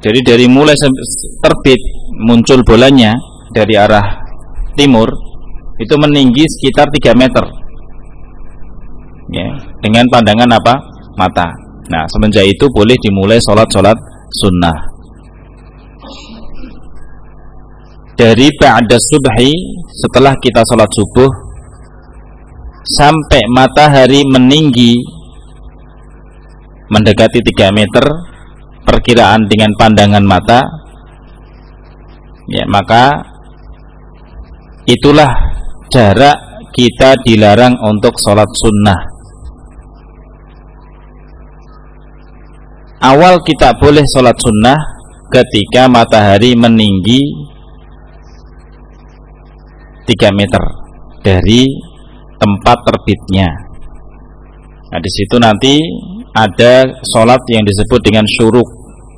Jadi dari mulai terbit muncul bolanya dari arah timur itu meninggi sekitar 3 meter ya, dengan pandangan apa? Mata. Nah, semenjak itu boleh dimulai sholat sunnah. Dari ba'da subhi, setelah kita sholat subuh sampai matahari meninggi mendekati 3 meter perkiraan dengan pandangan mata ya, maka itulah jarak kita dilarang untuk sholat sunnah. Awal kita boleh sholat sunnah ketika matahari meninggi 3 meter dari tempat terbitnya. Nah, di situ nanti ada sholat yang disebut dengan syuruk,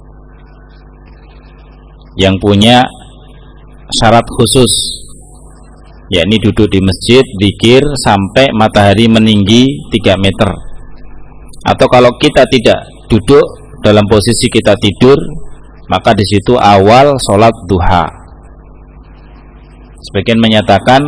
yang punya syarat khusus, yakni duduk di masjid, zikir sampai matahari meninggi 3 meter. Atau kalau kita tidak duduk, dalam posisi kita tidur, maka di situ awal sholat duha. Sebagian menyatakan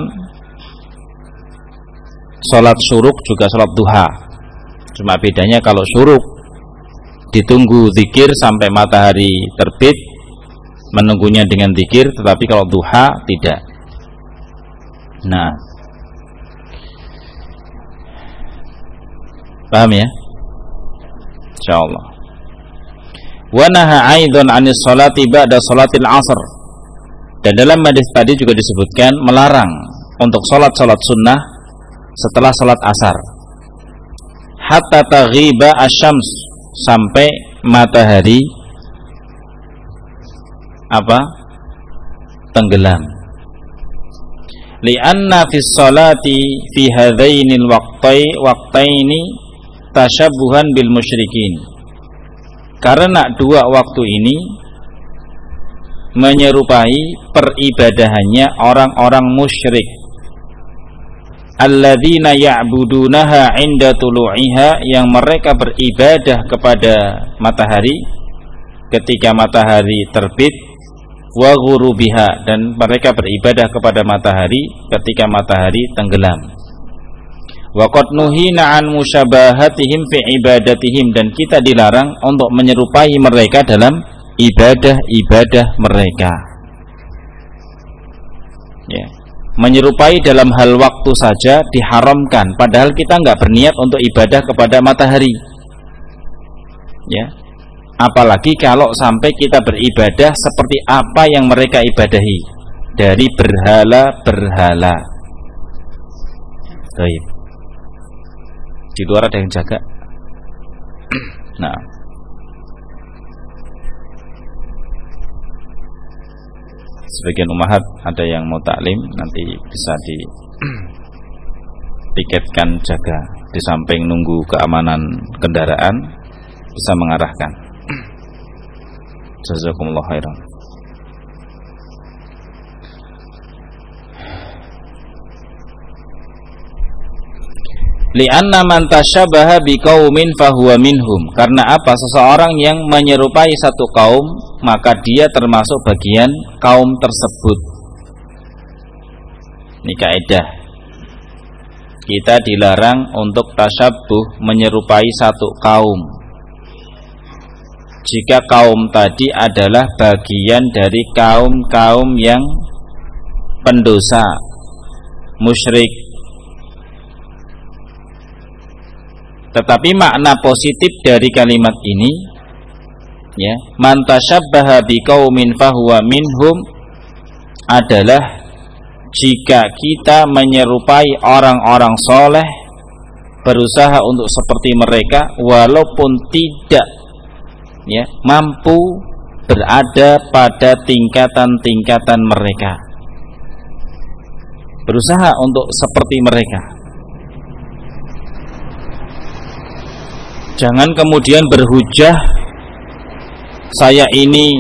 sholat syuruk juga sholat duha. Cuma bedanya kalau syuruk ditunggu zikir sampai matahari terbit, menunggunya dengan zikir, tetapi kalau duha tidak. Nah, paham ya? Insyaallah. Wa naha aidan 'anis sholati ba'da sholatil 'asr. Dan dalam hadis tadi juga disebutkan melarang untuk sholat sunnah setelah sholat asar. Hatta taghiba asyams, sampai matahari tenggelam. Li'anna fis sholati fi hadainil waqtaini tashabbuhan bil musyrikin. Karena dua waktu ini menyerupai peribadahannya orang-orang musyrik, alladzina ya'budunaha 'inda tulu'iha, yang mereka beribadah kepada matahari ketika matahari terbit, wa ghurubiha, dan mereka beribadah kepada matahari ketika matahari tenggelam. Wa qad nuhina 'an musyabahatihim fi ibadatihim, dan kita dilarang untuk menyerupai mereka dalam ibadah-ibadah mereka. Ya, menyerupai dalam hal waktu saja diharamkan, padahal kita enggak berniat untuk ibadah kepada matahari. Ya. Apalagi kalau sampai kita beribadah seperti apa yang mereka ibadahi dari berhala-berhala. Baik. Di luar ada yang jaga. Nah, sebagian umahat ada yang mau taklim, nanti bisa ditiketkan jaga di samping nunggu keamanan kendaraan, bisa mengarahkan. Jazakumullah khairan. Li'anna man tasyabaha biqaumin fahuwa minhum. Karena apa? Seseorang yang menyerupai satu kaum, maka dia termasuk bagian kaum tersebut. Ini kaidah. Kita dilarang untuk tasyabuh, menyerupai satu kaum, jika kaum tadi adalah bagian dari kaum-kaum yang pendosa, musyrik. Tetapi makna positif dari kalimat ini, ya, man tasyabbaha biqaumin fahuwa minhum, adalah jika kita menyerupai orang-orang soleh, berusaha untuk seperti mereka walaupun tidak, ya, mampu berada pada tingkatan-tingkatan mereka, berusaha untuk seperti mereka. Jangan kemudian berhujah, saya ini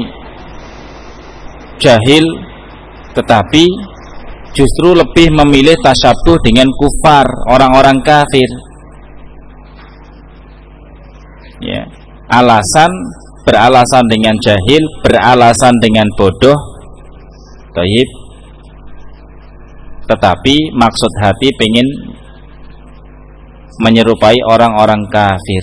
jahil, tetapi justru lebih memilih tasyabuh dengan kufar, orang-orang kafir. Ya, alasan beralasan dengan jahil, beralasan dengan bodoh, thayyib, tetapi maksud hati pengen menyerupai orang-orang kafir.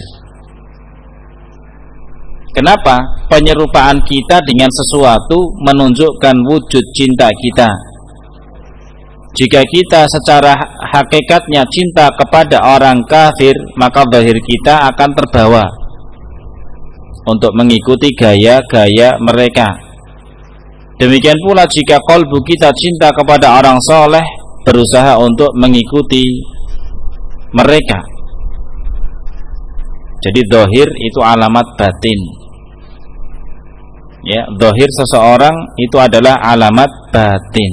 Kenapa? Penyerupaan kita dengan sesuatu menunjukkan wujud cinta kita. Jika kita secara hakikatnya cinta kepada orang kafir, maka zahir kita akan terbawa untuk mengikuti gaya-gaya mereka. Demikian pula jika qalbu kita cinta kepada orang soleh, berusaha untuk mengikuti mereka. Jadi zahir itu alamat batin. Ya, zahir seseorang itu adalah alamat batin.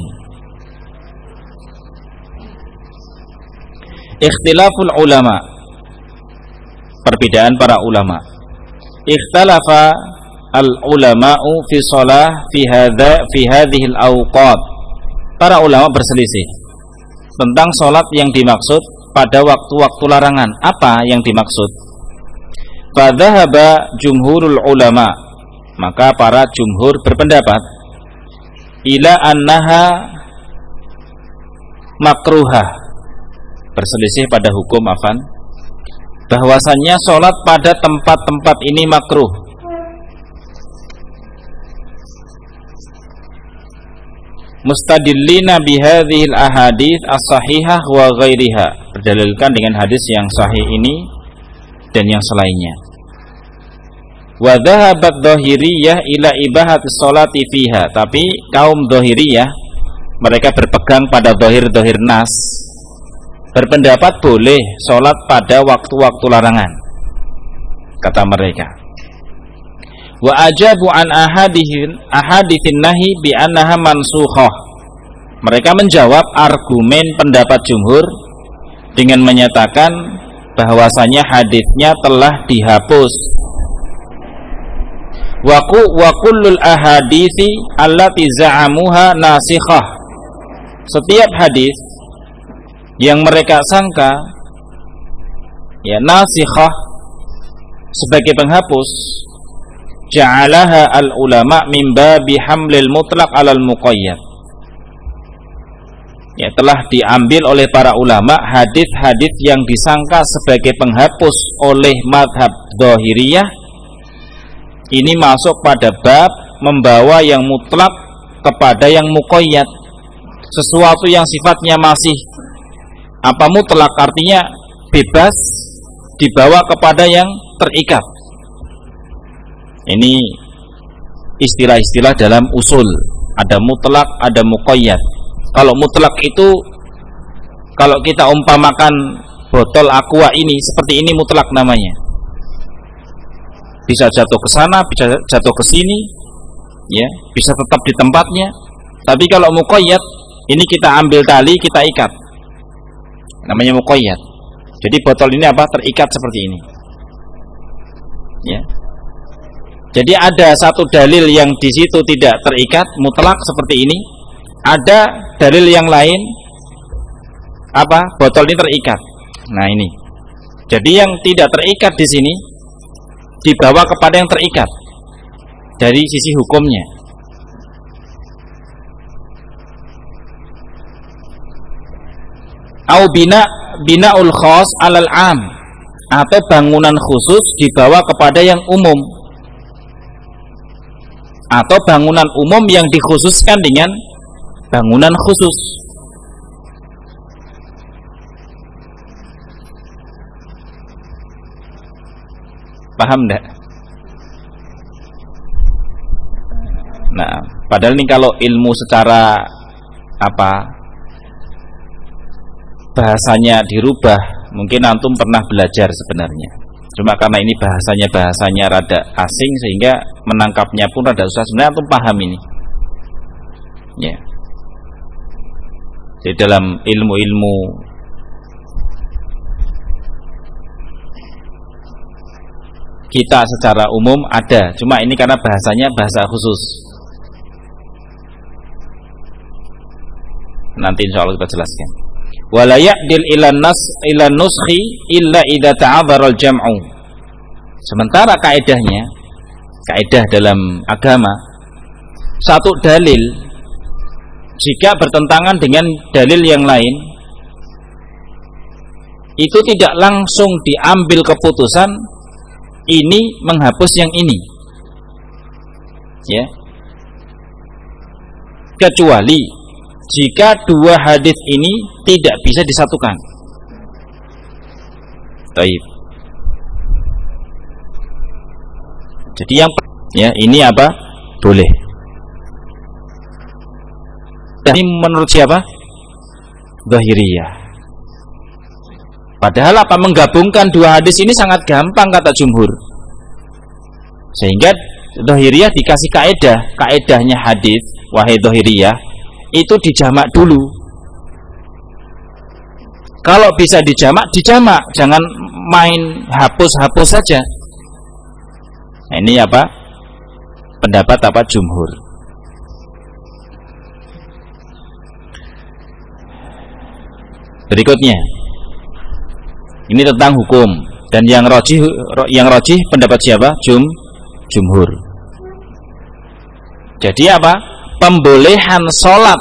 Ikhtilaful ulama, perbedaan para ulama. Ikhtalafa al-ulama'u fi shalah fi hadhihi al-awqat. Para ulama berselisih tentang salat yang dimaksud pada waktu-waktu larangan. Apa yang dimaksud? Fadhahaba jumhurul ulama, maka para jumhur berpendapat ila annaha makruhah, berselisih pada hukum afan, bahwasannya sholat pada tempat-tempat ini makruh. Mustadillina bihadhil ahadits as-sahihah wa ghairiha, berdalilkan dengan hadis yang sahih ini dan yang selainnya. Wa dhahabat dhahiriyah ila ibahati sholati fiha, tapi kaum dhahiriyah mereka berpegang pada dhahir-dhahir nas, berpendapat boleh sholat pada waktu-waktu larangan, kata mereka. Wa ajabu an ahadithin nahi bi annaha mansukhah, mereka menjawab argumen pendapat jumhur dengan menyatakan bahwasanya hadisnya telah dihapus. Wa kullul ahadithi allati za'amuha nasikhah, setiap hadis yang mereka sangka ya nasikhah sebagai penghapus, ja'alaha al-ulama min babi hamlil mutlaq 'alal muqayyad, ya telah diambil oleh para ulama hadis-hadis yang disangka sebagai penghapus oleh mazhab Dhahiriyah ini masuk pada bab membawa yang mutlak kepada yang muqayyad, sesuatu yang sifatnya masih apa mutlak, artinya bebas, dibawa kepada yang terikat. Ini istilah-istilah dalam usul, ada mutlak, ada muqayyad. Kalau mutlak itu, kalau kita umpamakan botol aqua ini seperti ini, mutlak namanya, bisa jatuh ke sana, bisa jatuh ke sini, ya, bisa tetap di tempatnya. Tapi kalau muqayyad, ini kita ambil tali, kita ikat, namanya muqayyad. Jadi botol ini apa? Terikat seperti ini, ya. Jadi ada satu dalil yang di situ tidak terikat, mutlak seperti ini. Ada dalil yang lain, apa? Botol ini terikat. Nah ini. Jadi yang tidak terikat di sini dibawa kepada yang terikat dari sisi hukumnya. Au bina'ul khas 'alal 'am, atau bangunan khusus dibawa kepada yang umum, atau bangunan umum yang dikhususkan dengan bangunan khusus. Paham enggak? Nah, padahal ini kalau ilmu secara apa bahasanya dirubah, mungkin antum pernah belajar sebenarnya. Cuma karena ini bahasanya rada asing sehingga menangkapnya pun rada susah. Sebenarnya antum paham ini. Ya. Jadi dalam ilmu-ilmu kita secara umum ada, cuma ini karena bahasanya bahasa khusus. Nanti insya Allah kita jelaskan. Wala ya'dil ilan nuskhi illa idza ta'adzara al-jam'u. Sementara kaidahnya kaidah dalam agama, satu dalil jika bertentangan dengan dalil yang lain, itu tidak langsung diambil keputusan ini menghapus yang ini, ya, kecuali jika dua hadis ini tidak bisa disatukan. Taib. Jadi yang ya ini apa? Boleh. Ini menurut siapa? Zahiriyah. Padahal apa, menggabungkan dua hadis ini sangat gampang kata jumhur. Sehingga Zahiriyah dikasih kaedah, kaedahnya hadis, wahai Zahiriyah, itu dijamak dulu. Kalau bisa dijamak, dijamak, jangan main hapus-hapus saja. Nah, ini apa? Pendapat apa jumhur. Berikutnya, ini tentang hukum, dan yang rajih pendapat siapa? Jumhur. Jadi apa? Pembolehan sholat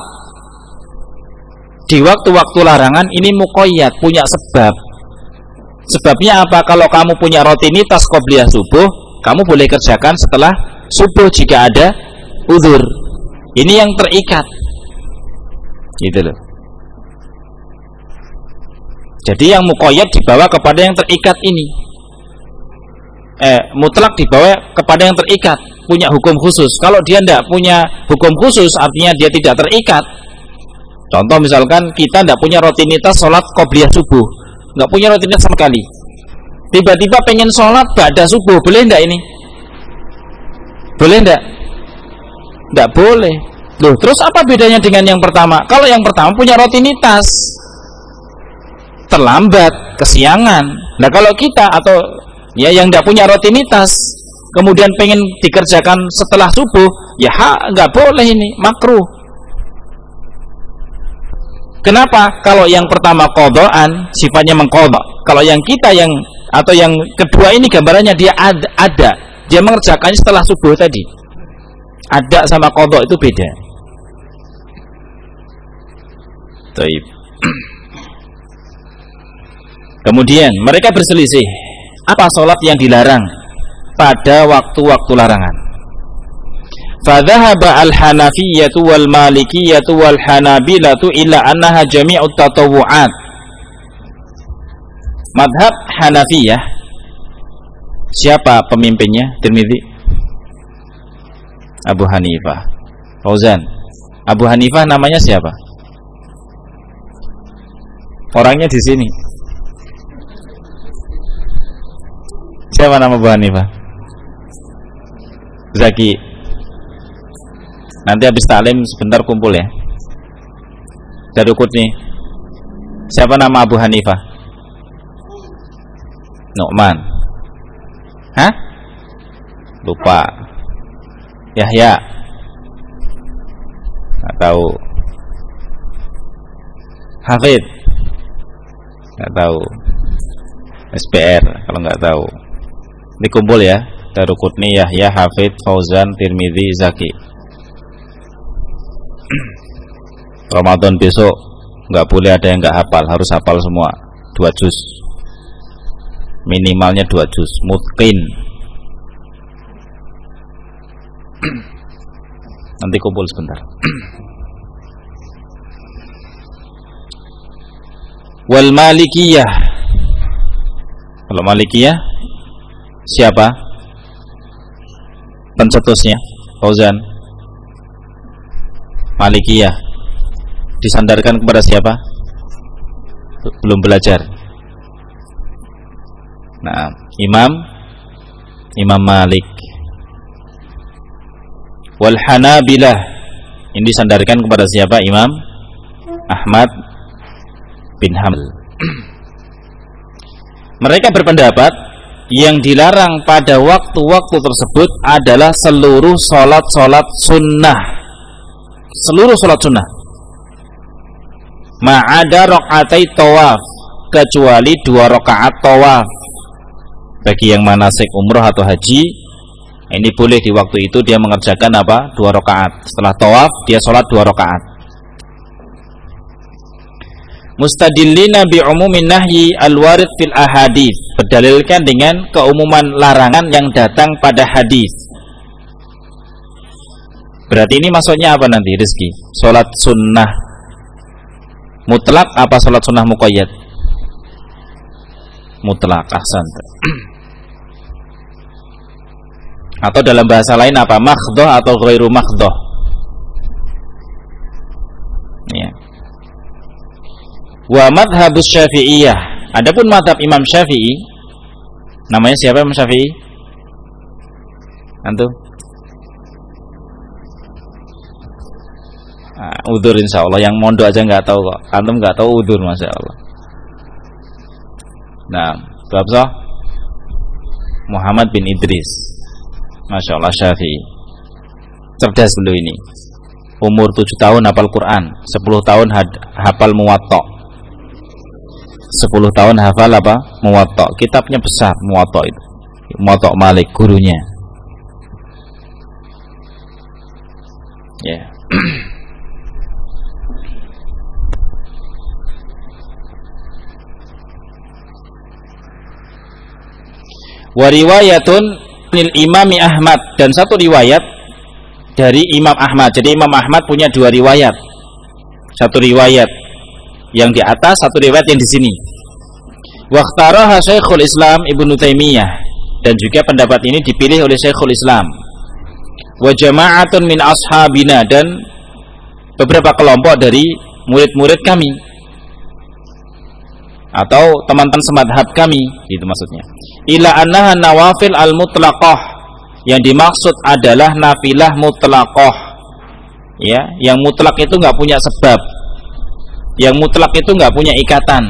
di waktu-waktu larangan ini muqayyad, punya sebab. Sebabnya apa? Kalau kamu punya rutinitas qobliyah subuh, kamu boleh kerjakan setelah subuh jika ada uzur. Ini yang terikat, gitu loh. Jadi yang muqayyad dibawa kepada yang terikat ini, mutlak dibawa kepada yang terikat, punya hukum khusus. Kalau dia tidak punya hukum khusus, artinya dia tidak terikat. Contoh misalkan kita tidak punya rutinitas sholat qobliyah subuh, nggak punya rutinitas sama sekali. Tiba-tiba pengen sholat ba'da subuh, boleh tidak ini? Boleh tidak? Tidak boleh. Loh, terus apa bedanya dengan yang pertama? Kalau yang pertama punya rutinitas, terlambat, kesiangan. Nah kalau kita atau ya yang tidak punya rutinitas, kemudian pengen dikerjakan setelah subuh, ya nggak boleh, ini makruh. Kenapa? Kalau yang pertama qadhaan, sifatnya mengqadha. Kalau yang kita atau yang kedua ini gambarannya dia ada. Dia mengerjakannya setelah subuh tadi. Ada sama qadha itu beda. Taib. Kemudian mereka berselisih, apa sholat yang dilarang pada waktu-waktu larangan? Fadhahaba al-Hanafiyyatu wal Malikiyyatu wal Hanabilatu illa annaha jami'ut tatawu'at. Madhab Hanafiyah, siapa pemimpinnya? Tirmidzi, Abu Hanifah. Fauzan, Abu Hanifah namanya siapa? Orangnya di sini. Siapa nama Abu Hanifah? Zaki. Nanti habis taklim sebentar kumpul ya. Darukutni. Siapa nama Abu Hanifah? Nu'man. Hah? Lupa. Yahya. Nggak tahu. Hafid. Nggak tahu. SPR kalau nggak tahu. Dikumpul ya. Darukutni, Yahya, Hafid, Fauzan, Tirmidzi, Zaki. Ramadan besok nggak boleh ada yang nggak hafal, harus hafal semua 2 juz, minimalnya 2 juz, mutqin. Nanti kumpul sebentar. Wal Malikiyah, kalau Malikiyah siapa pencetusnya? Fauzan. Malikiyah disandarkan kepada siapa? Belum belajar. Nah, Imam Malik. Wal Hanabilah, ini disandarkan kepada siapa? Imam Ahmad bin Hanbal. Mereka berpendapat yang dilarang pada waktu-waktu tersebut adalah seluruh sholat sunnah. Seluruh sholat sunnah, ma'ada rokaatai tawaf, kecuali 2 rakaat tawaf. Bagi yang manasik umroh atau haji, Ini boleh di waktu itu dia mengerjakan apa? 2 rakaat. Setelah tawaf dia sholat 2 rakaat. Mustadillina bi umumin nahyi al-warid fil ahadits, berdalilkan dengan keumuman larangan yang datang pada hadis. Berarti ini maksudnya apa nanti Rizki? Sholat sunnah mutlak apa sholat sunnah muqayyad? Mutlak, ahsan. Atau dalam bahasa lain apa? Makhdhoh atau ghairu makhdhoh. Ya. Wa madhabus Syafi'iyah. Adapun madhab Imam Syafi'i, namanya siapa Imam Syafi'i? Antum? Udzur insyaallah, yang mondok aja enggak tahu kok. Antum enggak tahu udzur masyaallah. Nah, Bapak Muhammad bin Idris. Masyaallah Syafi'i. Cerdas beliau ini. Umur 7 tahun hafal Quran, 10 tahun hafal Muwatta. 10 tahun hafal apa? Muwatta. Kitabnya besar Muwatta itu. Muwatta Malik gurunya. Ya. Yeah. Wa riwayatun lil Imami Ahmad, dan satu riwayat dari Imam Ahmad. Jadi Imam Ahmad punya 2 riwayat. Satu riwayat yang di atas, satu riwayat yang di sini. Waqtaraha Syekhul Islam Ibnu Taimiyah, dan juga pendapat ini dipilih oleh Syekhul Islam. Wa jama'atun min ashabina, dan beberapa kelompok dari murid-murid kami atau teman-teman semadhab kami, itu maksudnya. Ila annaha nawafil al-mutlaqah, yang dimaksud adalah nafilah mutlaqah. Ya, yang mutlak itu enggak punya sebab. Yang mutlak itu enggak punya ikatan.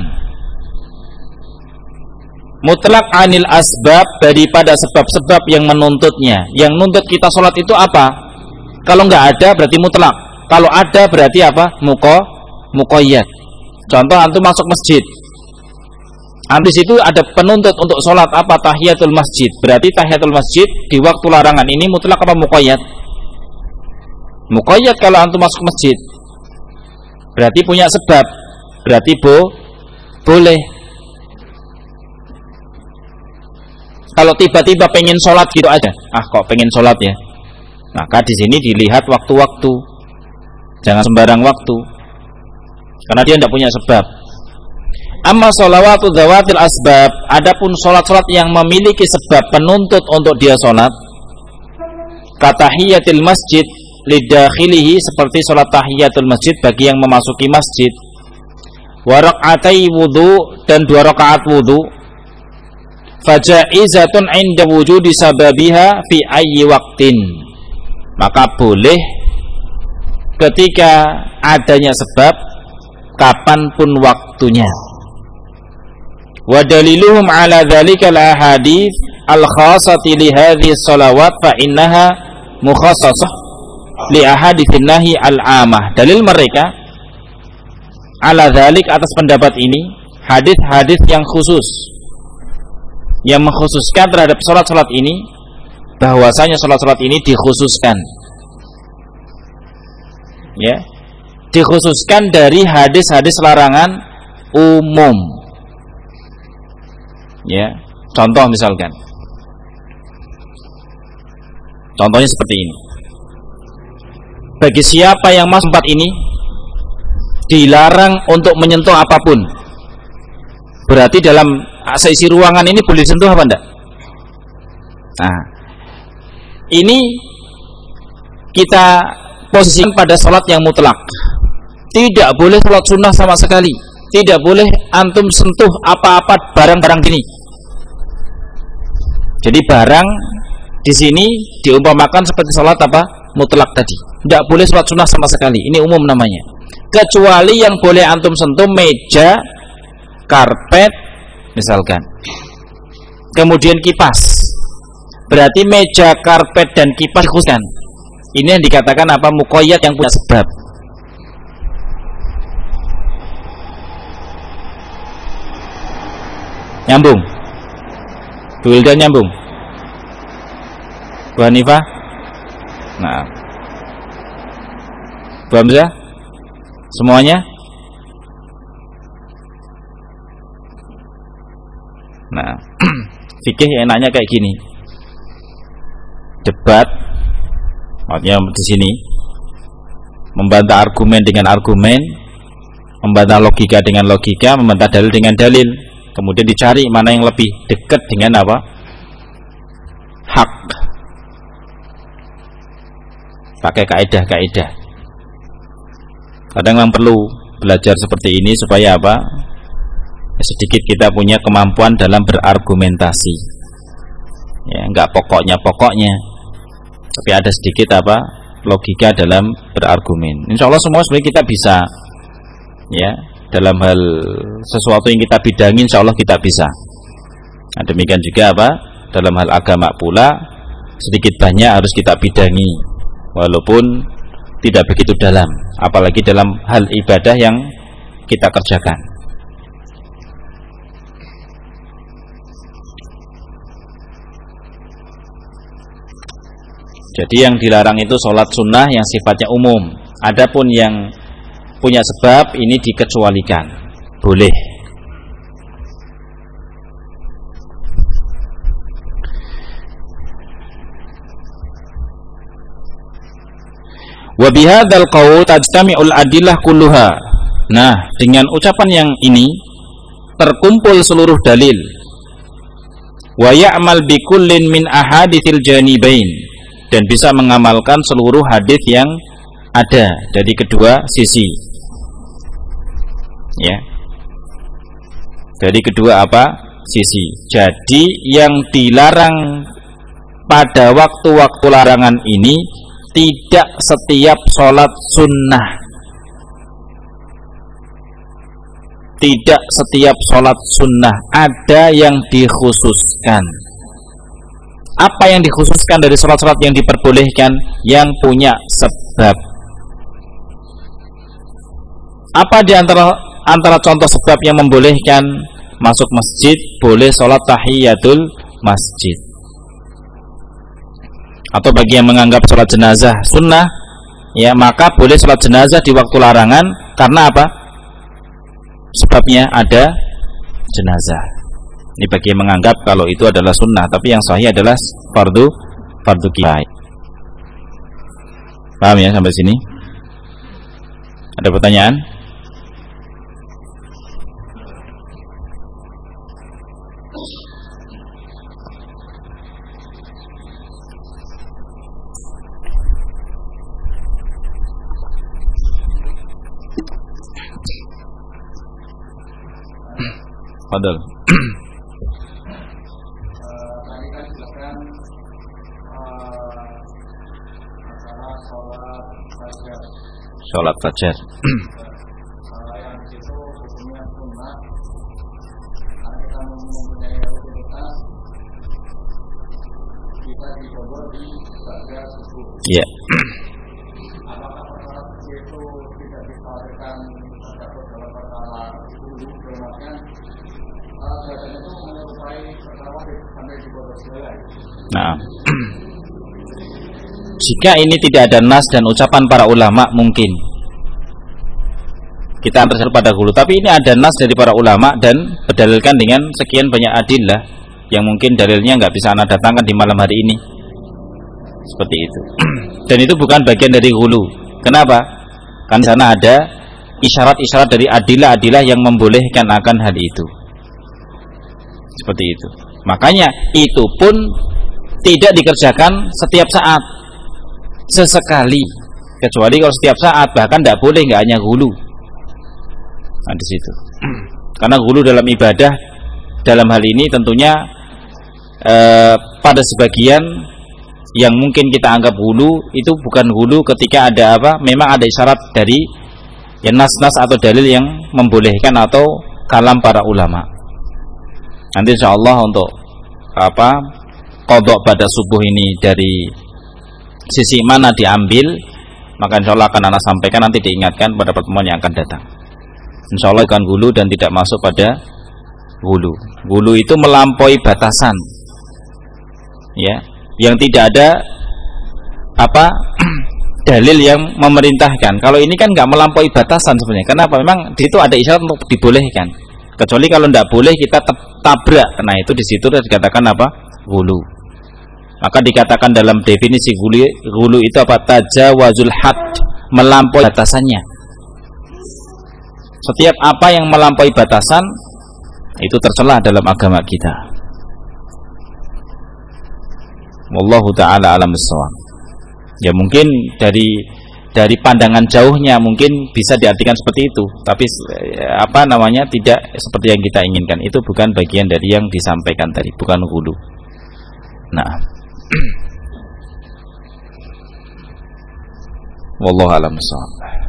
Mutlak anil asbab, daripada sebab-sebab yang menuntutnya. Yang nuntut kita sholat itu apa? Kalau enggak ada berarti mutlak. Kalau ada berarti apa? Muqayyad. Contoh, antum masuk masjid. Di situ ada penuntut untuk sholat apa? Tahiyatul masjid. Berarti tahiyatul masjid di waktu larangan ini mutlak apa muqayyad? Muqayyad kalau antum masuk masjid. Berarti punya sebab. Berarti boleh. Kalau tiba-tiba pengen sholat gitu aja, kok pengen sholat ya? Maka di sini dilihat waktu-waktu. Jangan sembarang waktu. Karena dia tidak punya sebab. Amma sholawatu dzawatil asbab, adapun sholat-sholat yang memiliki sebab penuntut untuk dia sholat, katahiyatil masjid lidakhilihi, seperti sholat tahiyatul masjid bagi yang memasuki masjid, wa rak'atai wudu, dan 2 rakaat wudu, fajaizatun 'inda wujudi sababiha fi ayyi waqtin, maka boleh ketika adanya sebab, kapanpun waktunya. Wa daliluhum ala dzalika al-ahadits al-khassati li hadhihi shalawat fa innaha mukhassasah li ahaditsin nahi al-amah. Dalil mereka ala dzalik, atas pendapat ini, hadis-hadis yang khusus, yang mengkhususkan terhadap salat-salat ini, bahwasanya salat-salat ini dikhususkan, ya, dikhususkan dari hadis-hadis larangan umum. Ya, contoh misalkan, contohnya seperti ini. Bagi siapa yang masuk tempat ini dilarang untuk menyentuh apapun. Berarti dalam seisi ruangan ini boleh disentuh apa enggak? Nah, ini kita posisikan pada sholat yang mutlak. Tidak boleh sholat sunnah sama sekali. Tidak boleh antum sentuh apa-apa barang-barang ini. Jadi barang di sini diumpamakan seperti sholat apa? Mutlak tadi. Tidak boleh sholat sunnah sama sekali. Ini umum namanya. Kecuali yang boleh antum sentuh meja, karpet, misalkan. Kemudian kipas. Berarti meja, karpet, dan kipas dikhususkan. Ini yang dikatakan apa? Muqayyad, yang punya sebab. Nyambung? Wildan nyambung? Bu Hanifah? Nah. Bu Hamzah? Semuanya? Nah, fikih enaknya kayak gini. Debat, maksudnya di sini membantah argumen dengan argumen, membantah logika dengan logika, membantah dalil dengan dalil. Kemudian dicari mana yang lebih dekat dengan apa? Hak. Pakai kaidah-kaidah. Kadang memang perlu belajar seperti ini supaya apa? Sedikit kita punya kemampuan dalam berargumentasi. Ya, enggak pokoknya, tapi ada sedikit apa? Logika dalam berargumen. Insya Allah semua sebenarnya kita bisa. Ya, dalam hal sesuatu yang kita bidangi, insya Allah kita bisa. Nah, demikian juga apa? Dalam hal agama pula, sedikit banyak harus kita bidangi, walaupun tidak begitu dalam. Apalagi dalam hal ibadah yang kita kerjakan. Jadi yang dilarang itu sholat sunnah yang sifatnya umum. Adapun yang punya sebab ini dikecualikan, boleh. Wa bihadzal qaul tajtami'ul adillah kulluha. Nah, dengan ucapan yang ini terkumpul seluruh dalil. Wa ya'mal bi kullin min ahaditsil janibain, dan bisa mengamalkan seluruh hadis yang ada dari kedua sisi. Ya. Dari kedua apa? Sisi. Jadi yang dilarang pada waktu-waktu larangan ini tidak setiap sholat sunnah. Tidak setiap sholat sunnah. Ada yang dikhususkan. Apa yang dikhususkan dari sholat-sholat yang diperbolehkan? Yang punya sebab. Apa di antara contoh sebab yang membolehkan masuk masjid? Boleh sholat tahiyatul masjid. Atau bagi yang menganggap sholat jenazah sunnah, ya maka boleh sholat jenazah di waktu larangan. Karena apa? Sebabnya ada jenazah. Ini bagi yang menganggap kalau itu adalah sunnah, tapi yang sahih adalah fardu kifayah. Paham ya sampai sini? Ada pertanyaan? Fadal. Tadi kan jelaskan masalah sholat fajar. Yang di situ hukumnya sunnah. Karena kita mempunyai rutinitas, kita dicoba di fajar subuh. Iya. Apakah perkara itu tidak dipakai terdapat dalam perkara subuh? Bermakna biasanya itu menyerupai perkara wajib sampai di bawah segala. Nah, jika ini tidak ada nas dan ucapan para ulama, mungkin kita antar pada hulu. Tapi ini ada nas dari para ulama dan berdalilkan dengan sekian banyak adillah yang mungkin dalilnya nggak bisa anda datangkan di malam hari ini. Seperti itu. Dan itu bukan bagian dari hulu. Kenapa? Kan di sana ada isyarat-isyarat dari adillah-adillah yang membolehkan akan hal itu. Seperti itu. Makanya itu pun tidak dikerjakan setiap saat, sesekali, kecuali kalau setiap saat, bahkan tidak boleh, nggak hanya hulu. Nah, di situ. Karena hulu dalam ibadah dalam hal ini tentunya pada sebagian yang mungkin kita anggap hulu, itu bukan hulu ketika ada apa? Memang ada isyarat dari ya nas-nas atau dalil yang membolehkan atau kalam para ulama. Nanti insyaallah untuk apa? Qadha pada subuh ini dari sisi mana diambil, maka insyaallah akan ana sampaikan, nanti diingatkan pada pertemuan yang akan datang. Insyaallah akan hulu dan tidak masuk pada hulu. Hulu itu melampaui batasan. Ya, yang tidak ada dalil yang memerintahkan. Kalau ini kan nggak melampaui batasan sebenarnya. Kenapa? Memang di situ ada isyarat untuk dibolehkan. Kecuali kalau tidak boleh kita tabrak. Nah itu di situ dikatakan Ghulu. Maka dikatakan dalam definisi ghulu itu tajawazul had, melampaui batasannya. Setiap apa yang melampaui batasan itu tercela dalam agama kita. Wallahu taala alam bissawab. Ya mungkin dari pandangan jauhnya mungkin bisa diartikan seperti itu, tapi tidak seperti yang kita inginkan. Itu bukan bagian dari yang disampaikan tadi, bukan ghulu. Nah, wallahu a'lam bishawab.